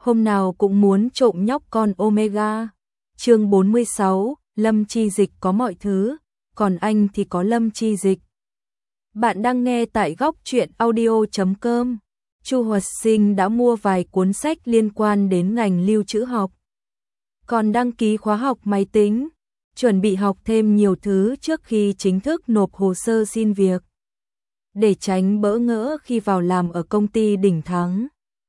hôm nào cũng muốn trộm nhóc con Omega. Chương 46, Lâm Chi Dịch có mọi thứ, còn anh thì có Lâm Chi Dịch. Bạn đang nghe tại góc truyện audio.com. Chu Hoạt Sinh đã mua vài cuốn sách liên quan đến ngành lưu trữ học. Còn đăng ký khóa học máy tính, chuẩn bị học thêm nhiều thứ trước khi chính thức nộp hồ sơ xin việc. Để tránh bỡ ngỡ khi vào làm ở công ty đỉnh thắng.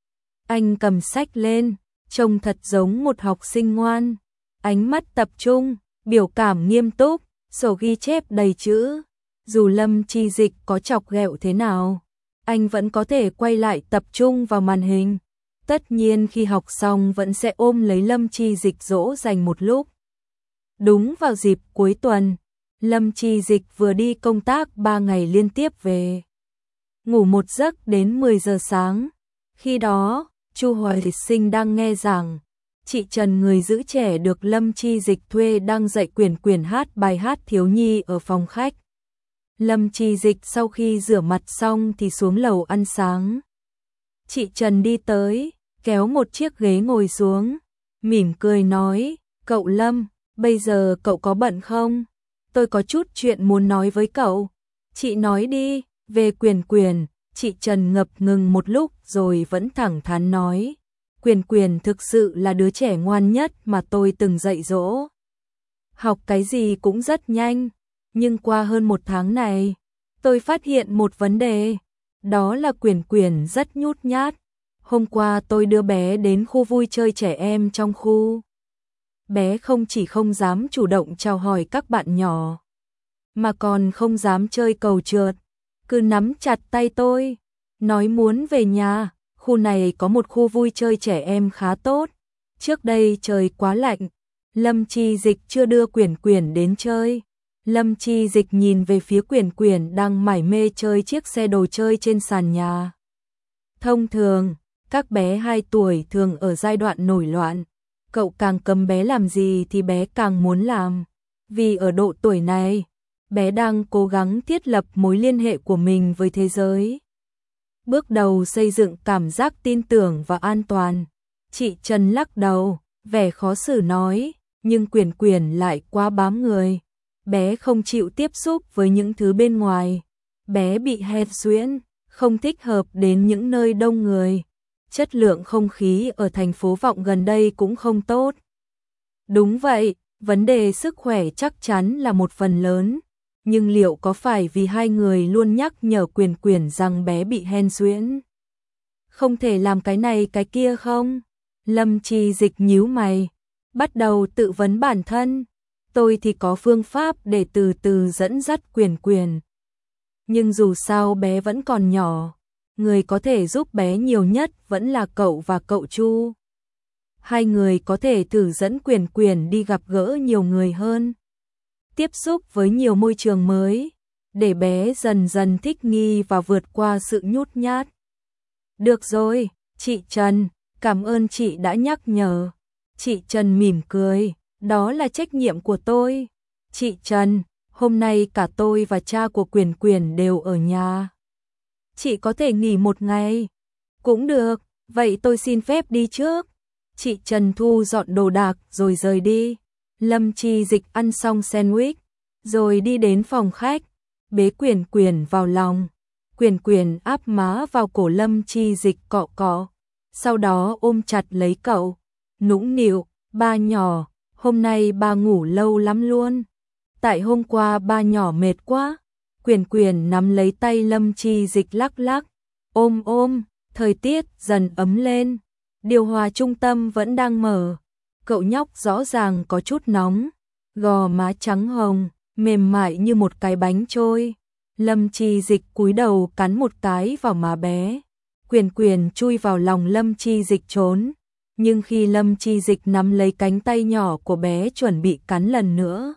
Anh cầm sách lên, trông thật giống một học sinh ngoan. Ánh mắt tập trung, biểu cảm nghiêm túc, sổ ghi chép đầy chữ. Dù Lâm Chi Dịch có chọc ghẹo thế nào, anh vẫn có thể quay lại tập trung vào màn hình. Tất nhiên khi học xong vẫn sẽ ôm lấy Lâm Chi Dịch dỗ dành một lúc. Đúng vào dịp cuối tuần, Lâm Chi Dịch vừa đi công tác 3 ngày liên tiếp về. Ngủ một giấc đến 10 giờ sáng. Khi đó, Chu Hoài Sinh đang nghe giảng. Chị Trần người giữ trẻ được Lâm Chi Dịch thuê đang dạy Quyển hát bài hát thiếu nhi ở phòng khách. Lâm Chi Dịch sau khi rửa mặt xong thì xuống lầu ăn sáng. Chị Trần đi tới, kéo một chiếc ghế ngồi xuống, mỉm cười nói, cậu Lâm, bây giờ cậu có bận không? Tôi có chút chuyện muốn nói với cậu. Chị nói đi, về Quyển. Chị Trần ngập ngừng một lúc rồi vẫn thẳng thắn nói. Quyển thực sự là đứa trẻ ngoan nhất mà tôi từng dạy dỗ. Học cái gì cũng rất nhanh, nhưng qua hơn 1 tháng này, tôi phát hiện một vấn đề, đó là Quyển rất nhút nhát. Hôm qua tôi đưa bé đến khu vui chơi trẻ em trong khu. Bé không chỉ không dám chủ động chào hỏi các bạn nhỏ, mà còn không dám chơi cầu trượt, cứ nắm chặt tay tôi, nói muốn về nhà. Khu này có một khu vui chơi trẻ em khá tốt. Trước đây trời quá lạnh, Lâm Chi Dịch chưa đưa Quyển đến chơi. Lâm Chi Dịch nhìn về phía Quyển đang mải mê chơi chiếc xe đồ chơi trên sàn nhà. Thông thường, các bé 2 tuổi thường ở giai đoạn nổi loạn. Cậu càng cấm bé làm gì thì bé càng muốn làm. Vì ở độ tuổi này, bé đang cố gắng thiết lập mối liên hệ của mình với thế giới. Bước đầu xây dựng cảm giác tin tưởng và an toàn. Chị Trần lắc đầu, vẻ khó xử nói, nhưng Quyển lại quá bám người. Bé không chịu tiếp xúc với những thứ bên ngoài. Bé bị hèn suyễn, không thích hợp đến những nơi đông người. Chất lượng không khí ở thành phố Vọng gần đây cũng không tốt. Đúng vậy, vấn đề sức khỏe chắc chắn là một phần lớn. Nhưng liệu có phải vì 2 người luôn nhắc nhở Quyển rằng bé bị hen suyễn, không thể làm cái này cái kia không? Lâm Chi Dịch nhíu mày, bắt đầu tự vấn bản thân. Tôi thì có phương pháp để từ từ dẫn dắt Quyển. Nhưng dù sao bé vẫn còn nhỏ, người có thể giúp bé nhiều nhất vẫn là cậu và cậu Chu. 2 người có thể thử dẫn Quyển đi gặp gỡ nhiều người hơn, tiếp xúc với nhiều môi trường mới, để bé dần dần thích nghi và vượt qua sự nhút nhát. Được rồi, chị Trần, cảm ơn chị đã nhắc nhở. Chị Trần mỉm cười, đó là trách nhiệm của tôi. Chị Trần, hôm nay cả tôi và cha của Quyển đều ở nhà. Chị có thể nghỉ 1 ngày. Cũng được, vậy tôi xin phép đi trước. Chị Trần thu dọn đồ đạc rồi rời đi. Lâm Chi Dịch ăn xong sandwich, rồi đi đến phòng khách, bế Quyển vào lòng. Quyển áp má vào cổ Lâm Chi Dịch cọ cọ, sau đó ôm chặt lấy cậu, nũng nịu, ba nhỏ, hôm nay ba ngủ lâu lắm luôn. Tại hôm qua ba nhỏ mệt quá. Quyển nắm lấy tay Lâm Chi Dịch lắc lắc, ôm, thời tiết dần ấm lên, điều hòa trung tâm vẫn đang mở. Cậu nhóc rõ ràng có chút nóng, gò má trắng hồng, mềm mại như một cái bánh trôi. Lâm Chi Dịch cúi đầu cắn một cái vào má bé. Quyển chui vào lòng Lâm Chi Dịch trốn, nhưng khi Lâm Chi Dịch nắm lấy cánh tay nhỏ của bé chuẩn bị cắn lần nữa,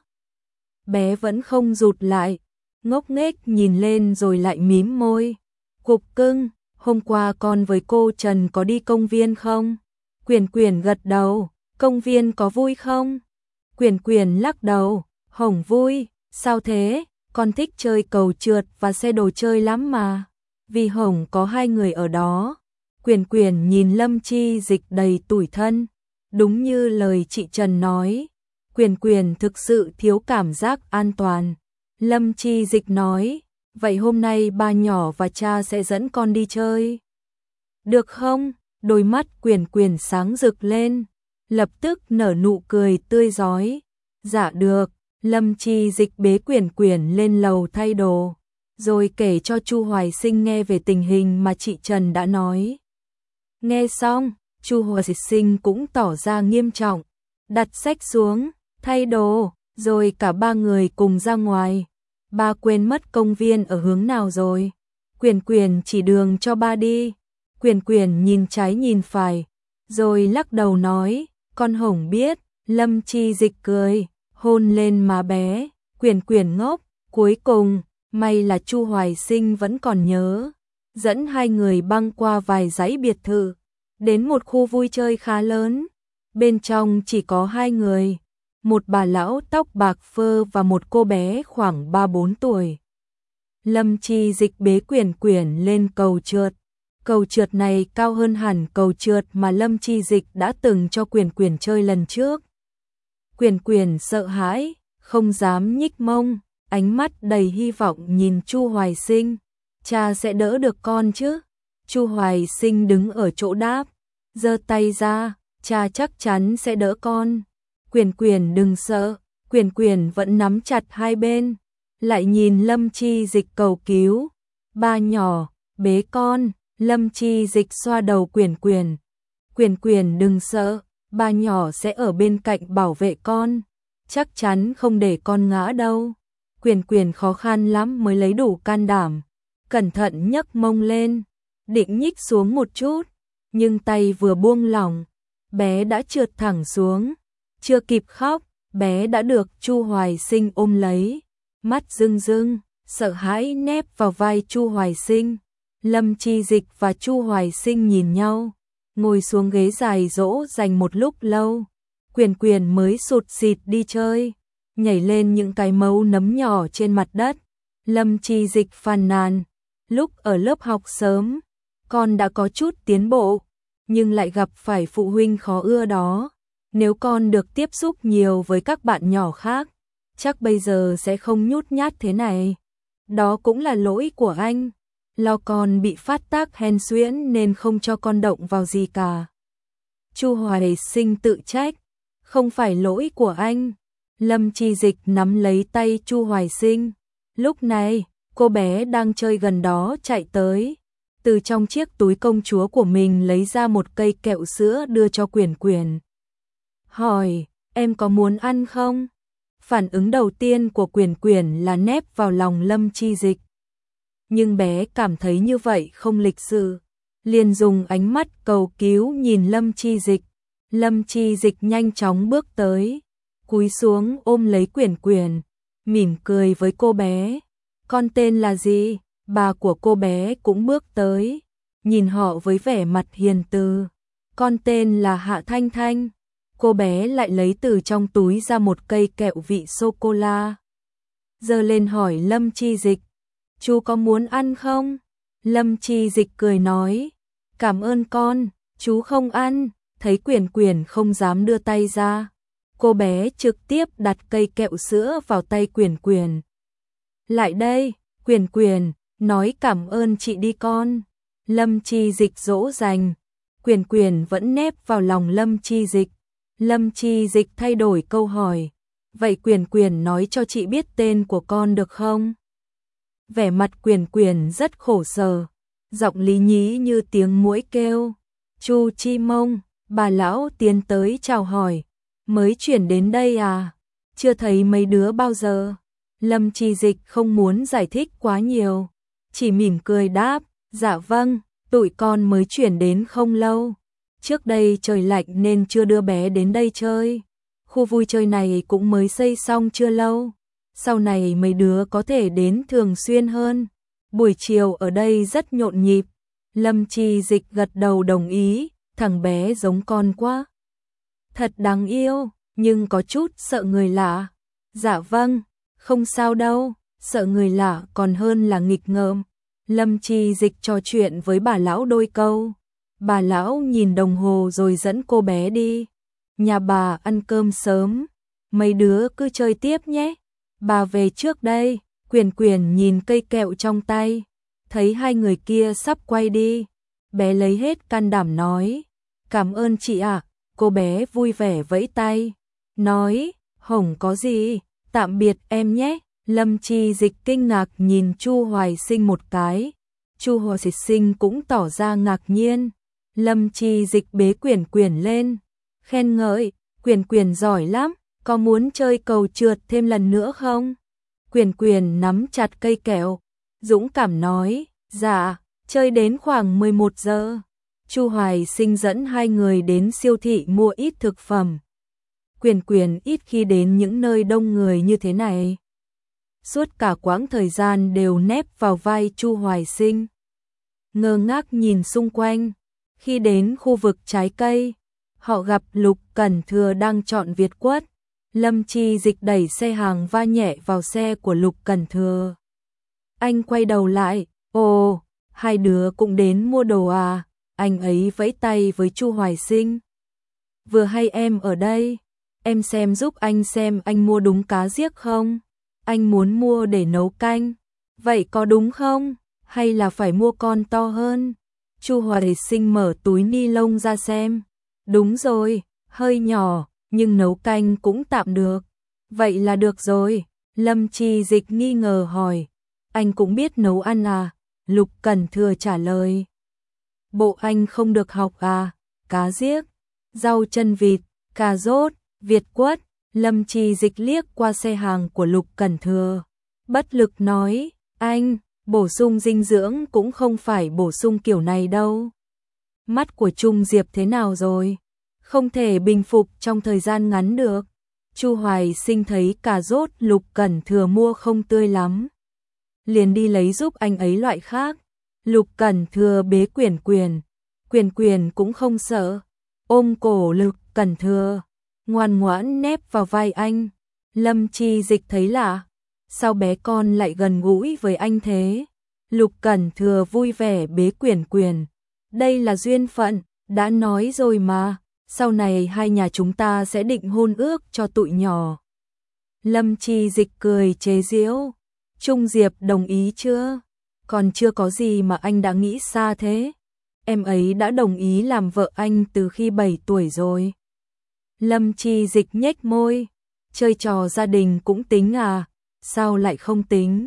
bé vẫn không rụt lại, ngốc nghếch nhìn lên rồi lại mím môi. Cục cưng, hôm qua con với cô Trần có đi công viên không? Quyển gật đầu. Công viên có vui không? Quyển lắc đầu, Hồng vui, sao thế? Con thích chơi cầu trượt và xe đồ chơi lắm mà. Vì Hồng có 2 người ở đó. Quyền Quyền nhìn Lâm Chi Dịch đầy tủi thân. Đúng như lời chị Trần nói, Quyền Quyền thực sự thiếu cảm giác an toàn. Lâm Chi Dịch nói, vậy hôm nay ba nhỏ và cha sẽ dẫn con đi chơi. Được không? Đôi mắt Quyền Quyền sáng rực lên, lập tức nở nụ cười tươi rói. Dạ được. Lâm Chi Dịch bế Quyền Quyền lên lầu thay đồ, rồi kể cho Chu Hoài Sinh nghe về tình hình mà chị Trần đã nói. Nghe xong, Chu Hoài Sinh cũng tỏ ra nghiêm trọng, đặt sách xuống, thay đồ, rồi cả ba người cùng ra ngoài. Ba quên mất công viên ở hướng nào rồi. Quyền Quyền chỉ đường cho ba đi. Quyền Quyền nhìn trái nhìn phải, rồi lắc đầu nói, con hổng biết. Lâm Chi Dịch cười, hôn lên má bé. Quyền Quyền ngốc. Cuối cùng, may là Chu Hoài Sinh vẫn còn nhớ, dẫn hai người băng qua vài dãy biệt thự, đến một khu vui chơi khá lớn. Bên trong chỉ có hai người, một bà lão tóc bạc phơ và một cô bé khoảng 3-4 tuổi. Lâm Chi Dịch bế Quyền Quyền lên cầu trượt. Cầu trượt này cao hơn hẳn cầu trượt mà Lâm Chi Dịch đã từng cho Quyền Quyền chơi lần trước. Quyền Quyền sợ hãi, không dám nhích mông, ánh mắt đầy hy vọng nhìn Chu Hoài Sinh. Cha sẽ đỡ được con chứ? Chu Hoài Sinh đứng ở chỗ đáp, giơ tay ra, cha chắc chắn sẽ đỡ con. Quyền Quyền đừng sợ. Quyền Quyền vẫn nắm chặt hai bên, lại nhìn Lâm Chi Dịch cầu cứu. Ba nhỏ, bế con. Lâm Chi Dịch xoa đầu Quyền Quyền. Quyền Quyền đừng sợ, ba nhỏ sẽ ở bên cạnh bảo vệ con, chắc chắn không để con ngã đâu. Quyền Quyền khó khăn lắm mới lấy đủ can đảm, cẩn thận nhấc mông lên, định nhích xuống một chút, nhưng tay vừa buông lỏng, bé đã trượt thẳng xuống. Chưa kịp khóc, bé đã được Chu Hoài Sinh ôm lấy, mắt rưng rưng, sợ hãi nép vào vai Chu Hoài Sinh. Lâm Chi Dịch và Chu Hoài Sinh nhìn nhau, ngồi xuống ghế dài dỗ dành một lúc lâu. Quyền Quyền mới sụt sịt đi chơi, nhảy lên những cái mấu nấm nhỏ trên mặt đất. Lâm Chi Dịch phàn nàn, lúc ở lớp học sớm, con đã có chút tiến bộ, nhưng lại gặp phải phụ huynh khó ưa đó. Nếu con được tiếp xúc nhiều với các bạn nhỏ khác, chắc bây giờ sẽ không nhút nhát thế này. Đó cũng là lỗi của anh. Lo con bị phát tác hen suyễn nên không cho con động vào gì cả. Chu Hoài Sinh tự trách, không phải lỗi của anh. Lâm Chi Dịch nắm lấy tay Chu Hoài Sinh. Lúc này, cô bé đang chơi gần đó chạy tới, từ trong chiếc túi công chúa của mình lấy ra một cây kẹo sữa đưa cho Quyền Quyền. Hỏi, em có muốn ăn không? Phản ứng đầu tiên của Quyền Quyền là nép vào lòng Lâm Chi Dịch. Nhưng bé cảm thấy như vậy không lịch sự, liền dùng ánh mắt cầu cứu nhìn Lâm Chi Dịch. Lâm Chi Dịch nhanh chóng bước tới, cúi xuống ôm lấy Quyền Quyền, mỉm cười với cô bé. Con tên là gì? Bà của cô bé cũng bước tới, nhìn họ với vẻ mặt hiền từ. Con tên là Hạ Thanh Thanh. Cô bé lại lấy từ trong túi ra một cây kẹo vị sô-cô-la, giơ lên hỏi Lâm Chi Dịch, chú có muốn ăn không? Lâm Chi Dịch cười nói, cảm ơn con, chú không ăn. Thấy Quyền Quyền không dám đưa tay ra, cô bé trực tiếp đặt cây kẹo sữa vào tay Quyền Quyền. Lại đây, Quyền Quyền, nói cảm ơn chị đi con. Lâm Chi Dịch dỗ dành. Quyền Quyền vẫn nép vào lòng Lâm Chi Dịch. Lâm Chi Dịch thay đổi câu hỏi, vậy Quyền Quyền nói cho chị biết tên của con được không? Vẻ mặt Quyền Quyền rất khổ sở, giọng lý nhí như tiếng muỗi kêu. Chu Chi Mông. Bà lão tiến tới chào hỏi, mới chuyển đến đây à? Chưa thấy mấy đứa bao giờ. Lâm Chi Dịch không muốn giải thích quá nhiều, chỉ mỉm cười đáp, dạ vâng, tụi con mới chuyển đến không lâu. Trước đây trời lạnh nên chưa đưa bé đến đây chơi. Khu vui chơi này cũng mới xây xong chưa lâu. Sau này mấy đứa có thể đến thường xuyên hơn. Buổi chiều ở đây rất nhộn nhịp. Lâm Chi Dịch gật đầu đồng ý, thằng bé giống con quá. Thật đáng yêu, nhưng có chút sợ người lạ. Dạ vâng, không sao đâu, sợ người lạ còn hơn là nghịch ngợm. Lâm Chi Dịch trò chuyện với bà lão đôi câu. Bà lão nhìn đồng hồ rồi dẫn cô bé đi. Nhà bà ăn cơm sớm, mấy đứa cứ chơi tiếp nhé. Bà về trước đây. Quyền Quyền nhìn cây kẹo trong tay, thấy hai người kia sắp quay đi. Bé lấy hết can đảm nói, cảm ơn chị ạ. Cô bé vui vẻ vẫy tay, nói, không có gì, tạm biệt em nhé. Lâm Chi Dịch kinh ngạc nhìn Chu Hoài Sinh một cái. Chu Hoài Sinh cũng tỏ ra ngạc nhiên. Lâm Chi Dịch bế Quyền Quyền lên, khen ngợi, Quyền Quyền giỏi lắm, có muốn chơi cầu trượt thêm lần nữa không? Quyền Quyền nắm chặt cây kẹo, dũng cảm nói, dạ, chơi đến khoảng 11 giờ. Chu Hoài Sinh dẫn hai người đến siêu thị mua ít thực phẩm. Quyền Quyền ít khi đến những nơi đông người như thế này. Suốt cả quãng thời gian đều nép vào vai Chu Hoài Sinh, ngơ ngác nhìn xung quanh. Khi đến khu vực trái cây, họ gặp Lục Cẩn Thừa đang chọn Việt quất. Lâm Chi Dịch đẩy xe hàng va nhẹ vào xe của Lục Cẩn Thừa. Anh quay đầu lại, ồ, hai đứa cũng đến mua đồ à? Anh ấy vẫy tay với Chu Hoài Sinh. Vừa hay em ở đây, em xem giúp anh xem anh mua đúng cá giếc không? Anh muốn mua để nấu canh. Vậy có đúng không? Hay là phải mua con to hơn? Chu Hoài Sinh mở túi ni lông ra xem. Đúng rồi, hơi nhỏ, nhưng nấu canh cũng tạm được. Vậy là được rồi. Lâm Chi Dịch nghi ngờ hỏi, anh cũng biết nấu ăn à? Lục Cẩn Thừa trả lời, bộ anh không được học à? Cá giếc, rau chân vịt, cà rốt, Việt quất. Lâm Chi Dịch liếc qua xe hàng của Lục Cẩn Thừa, bất lực nói, anh, bổ sung dinh dưỡng cũng không phải bổ sung kiểu này đâu. Mắt của Trung Diệp thế nào rồi? Không thể bình phục trong thời gian ngắn được. Chu Hoài Sinh thấy cà rốt Lục Cẩn Thừa mua không tươi lắm, liền đi lấy giúp anh ấy loại khác. Lục Cẩn Thừa bế Quyền Quyền, Quyền Quyền cũng không sợ, ôm cổ Lục Cẩn Thừa, ngoan ngoãn nép vào vai anh. Lâm Chi Dịch thấy lạ, sao bé con lại gần gũi với anh thế? Lục Cẩn Thừa vui vẻ bế Quyền Quyền, đây là duyên phận, đã nói rồi mà, sau này hai nhà chúng ta sẽ định hôn ước cho tụi nhỏ. Lâm Chi Dịch cười chế giễu, Trung Diệp đồng ý chưa? Còn chưa có gì mà anh đã nghĩ xa thế. Em ấy đã đồng ý làm vợ anh từ khi 7 tuổi rồi. Lâm Chi Dịch nhếch môi, chơi trò gia đình cũng tính à? Sao lại không tính?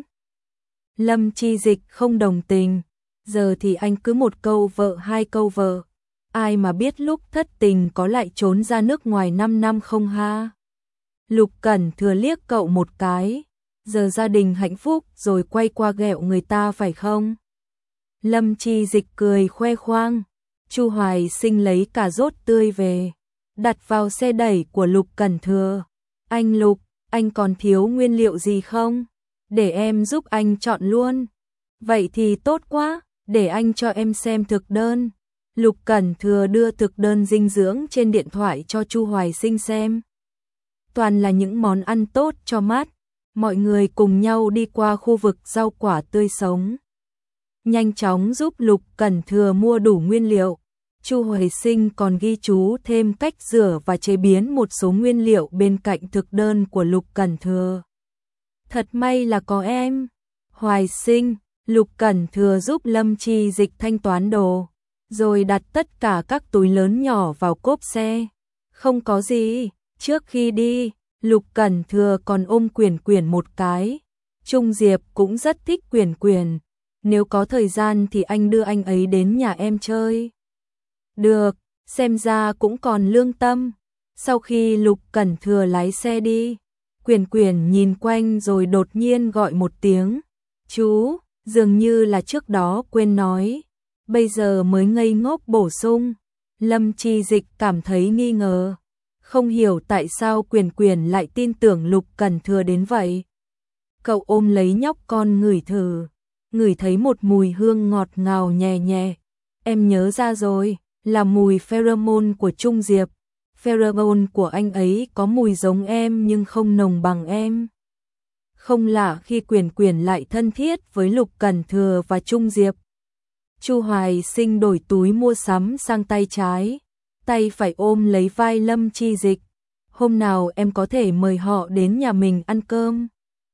Lâm Chi Dịch không đồng tình, giờ thì anh cứ một câu vợ hai câu vợ. Ai mà biết lúc thất tình có lại trốn ra nước ngoài 5 năm không ha? Lục Cẩn Thừa liếc cậu một cái, giờ gia đình hạnh phúc rồi quay qua ghẹo người ta phải không? Lâm Chi Dịch cười khoe khoang. Chu Hoài Sinh lấy cà rốt tươi về, đặt vào xe đẩy của Lục Cẩn Thừa. Anh Lục, anh còn thiếu nguyên liệu gì không? Để em giúp anh chọn luôn. Vậy thì tốt quá, để anh cho em xem thực đơn. Lục Cẩn Thừa đưa thực đơn dinh dưỡng trên điện thoại cho Chu Hoài Sinh xem. Toàn là những món ăn tốt cho mắt. Mọi người cùng nhau đi qua khu vực rau quả tươi sống, nhanh chóng giúp Lục Cẩn Thừa mua đủ nguyên liệu. Chu Hoài Sinh còn ghi chú thêm cách rửa và chế biến một số nguyên liệu bên cạnh thực đơn của Lục Cẩn Thừa. Thật may là có em. Hoài Sinh, Lục Cẩn Thừa giúp Lâm Chi Dịch thanh toán đồ, rồi đặt tất cả các túi lớn nhỏ vào cốp xe. Không có gì, trước khi đi, Lục Cẩn Thừa còn ôm Quyền Quyền một cái. Trung Diệp cũng rất thích Quyền Quyền, nếu có thời gian thì anh đưa anh ấy đến nhà em chơi. Được, xem ra cũng còn lương tâm. Sau khi Lục Cẩn Thừa lái xe đi, Quyền Quyền nhìn quanh rồi đột nhiên gọi một tiếng. Chú, dường như là trước đó quên nói, bây giờ mới ngây ngốc bổ sung. Lâm Chi Dịch cảm thấy nghi ngờ, không hiểu tại sao Quyền Quyền lại tin tưởng Lục Cẩn Thừa đến vậy. Cậu ôm lấy nhóc con ngửi thử, ngửi thấy một mùi hương ngọt ngào nhẹ nhẹ. Em nhớ ra rồi, là mùi pheromone của Trung Diệp. Pheromone của anh ấy có mùi giống em nhưng không nồng bằng em. Không lạ khi Quyền Quyền lại thân thiết với Lục Cẩn Thừa và Trung Diệp. Chu Hoài Sinh đổi túi mua sắm sang tay trái, tay phải ôm lấy vai Lâm Chi Dịch. Hôm nào em có thể mời họ đến nhà mình ăn cơm.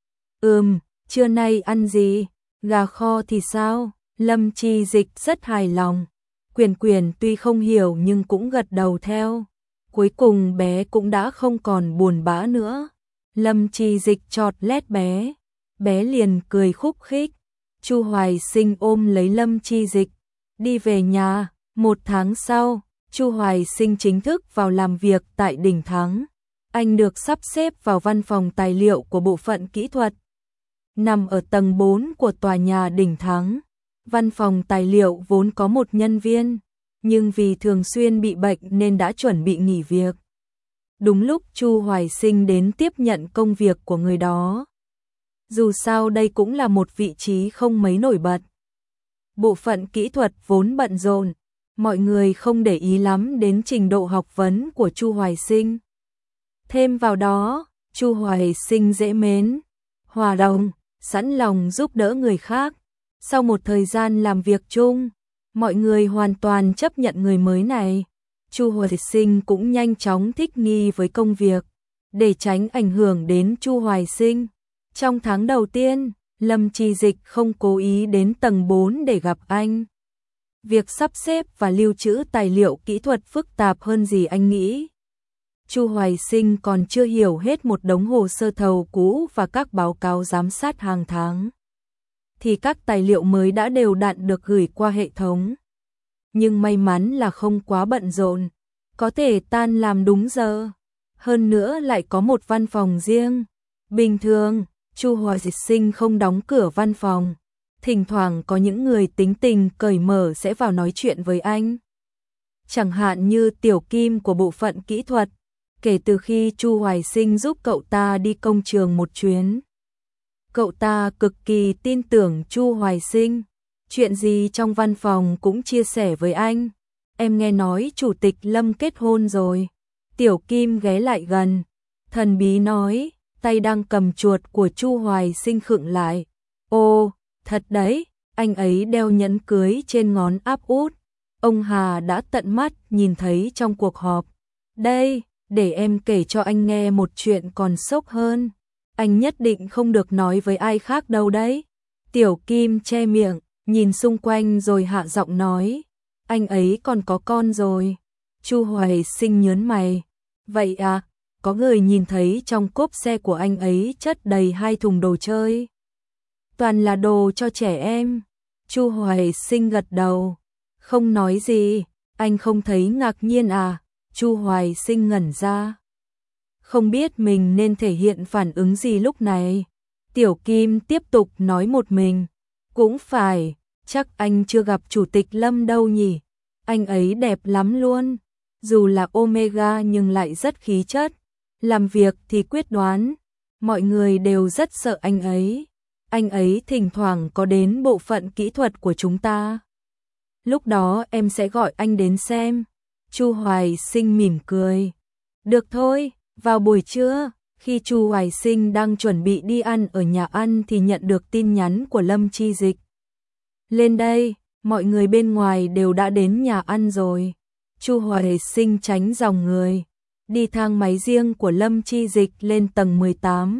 Trưa nay ăn gì? Gà kho thì sao? Lâm Chi Dịch rất hài lòng. Quyền Quyền tuy không hiểu nhưng cũng gật đầu theo. Cuối cùng bé cũng đã không còn buồn bã nữa. Lâm Chi Dịch chọt lét bé. Bé liền cười khúc khích. Chu Hoài Sinh ôm lấy Lâm Chi Dịch, đi về nhà. 1 tháng sau, Chu Hoài Sinh chính thức vào làm việc tại Đỉnh Thắng. Anh được sắp xếp vào văn phòng tài liệu của bộ phận kỹ thuật, nằm ở tầng 4 của tòa nhà Đỉnh Thắng. Văn phòng tài liệu vốn có 1 nhân viên, nhưng vì thường xuyên bị bệnh nên đã chuẩn bị nghỉ việc. Đúng lúc Chu Hoài Sinh đến tiếp nhận công việc của người đó. Dù sao đây cũng là một vị trí không mấy nổi bật. Bộ phận kỹ thuật vốn bận rộn, mọi người không để ý lắm đến trình độ học vấn của Chu Hoài Sinh. Thêm vào đó, Chu Hoài Sinh dễ mến, hòa đồng, sẵn lòng giúp đỡ người khác. Sau một thời gian làm việc chung, mọi người hoàn toàn chấp nhận người mới này. Chu Hoài Sinh cũng nhanh chóng thích nghi với công việc, để tránh ảnh hưởng đến Chu Hoài Sinh. Trong tháng đầu tiên, Lâm Chi Dịch không cố ý đến tầng 4 để gặp anh. Việc sắp xếp và lưu trữ tài liệu kỹ thuật phức tạp hơn gì anh nghĩ. Chu Hoài Sinh còn chưa hiểu hết một đống hồ sơ thầu cũ và các báo cáo giám sát hàng tháng, thì các tài liệu mới đã đều đặn được gửi qua hệ thống. Nhưng may mắn là không quá bận rộn, có thể tan làm đúng giờ. Hơn nữa lại có một văn phòng riêng. Bình thường, Chu Hoài Sinh không đóng cửa văn phòng. Thỉnh thoảng có những người tính tình cởi mở sẽ vào nói chuyện với anh. Chẳng hạn như Tiểu Kim của bộ phận kỹ thuật. Kể từ khi Chu Hoài Sinh giúp cậu ta đi công trường một chuyến, cậu ta cực kỳ tin tưởng Chu Hoài Sinh. Chuyện gì trong văn phòng cũng chia sẻ với anh. Em nghe nói Chủ tịch Lâm kết hôn rồi. Tiểu Kim ghé lại gần, thần bí nói, tay đang cầm chuột của Chu Hoài Sinh khựng lại. Ồ, thật đấy, anh ấy đeo nhẫn cưới trên ngón áp út. Ông Hà đã tận mắt nhìn thấy trong cuộc họp. Đây, để em kể cho anh nghe một chuyện còn sốc hơn. Anh nhất định không được nói với ai khác đâu đấy. Tiểu Kim che miệng, nhìn xung quanh rồi hạ giọng nói, anh ấy còn có con rồi. Chu Hoài Sinh nhớn mày. Vậy à, có người nhìn thấy trong cốp xe của anh ấy chất đầy 2 thùng đồ chơi. Toàn là đồ cho trẻ em. Chu Hoài Sinh gật đầu, không nói gì. Anh không thấy ngạc nhiên à? Chu Hoài Sinh ngẩn ra, không biết mình nên thể hiện phản ứng gì lúc này. Tiểu Kim tiếp tục nói một mình, cũng phải, chắc anh chưa gặp Chủ tịch Lâm đâu nhỉ. Anh ấy đẹp lắm luôn, dù là Omega nhưng lại rất khí chất, làm việc thì quyết đoán, mọi người đều rất sợ anh ấy. Anh ấy thỉnh thoảng có đến bộ phận kỹ thuật của chúng ta. Lúc đó em sẽ gọi anh đến xem. Chu Hoài Sinh mỉm cười. Được thôi. Vào buổi trưa, khi Chu Hoài Sinh đang chuẩn bị đi ăn ở nhà ăn thì nhận được tin nhắn của Lâm Chi Dịch. Lên đây, mọi người bên ngoài đều đã đến nhà ăn rồi. Chu Hoài Sinh tránh dòng người, đi thang máy riêng của Lâm Chi Dịch lên tầng 18.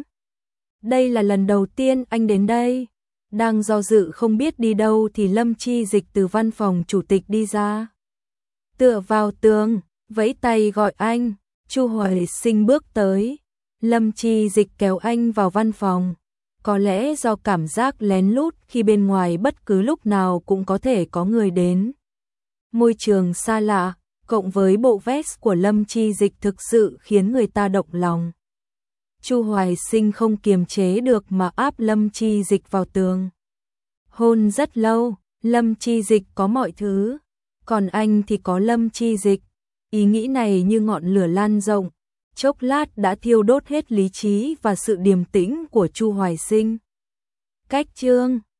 Đây là lần đầu tiên anh đến đây. Đang do dự không biết đi đâu thì Lâm Chi Dịch từ văn phòng chủ tịch đi ra. Tựa vào tường, vẫy tay gọi anh. Chu Hoài Sinh bước tới, Lâm Chi Dịch kéo anh vào văn phòng. Có lẽ do cảm giác lén lút khi bên ngoài bất cứ lúc nào cũng có thể có người đến. Môi trường xa lạ, cộng với bộ vest của Lâm Chi Dịch thực sự khiến người ta động lòng. Chu Hoài Sinh không kiềm chế được mà áp Lâm Chi Dịch vào tường. Hôn rất lâu, Lâm Chi Dịch có mọi thứ, còn anh thì có Lâm Chi Dịch. Ý nghĩ này như ngọn lửa lan rộng, chốc lát đã thiêu đốt hết lý trí và sự điềm tĩnh của Chu Hoài Sinh. Cách chương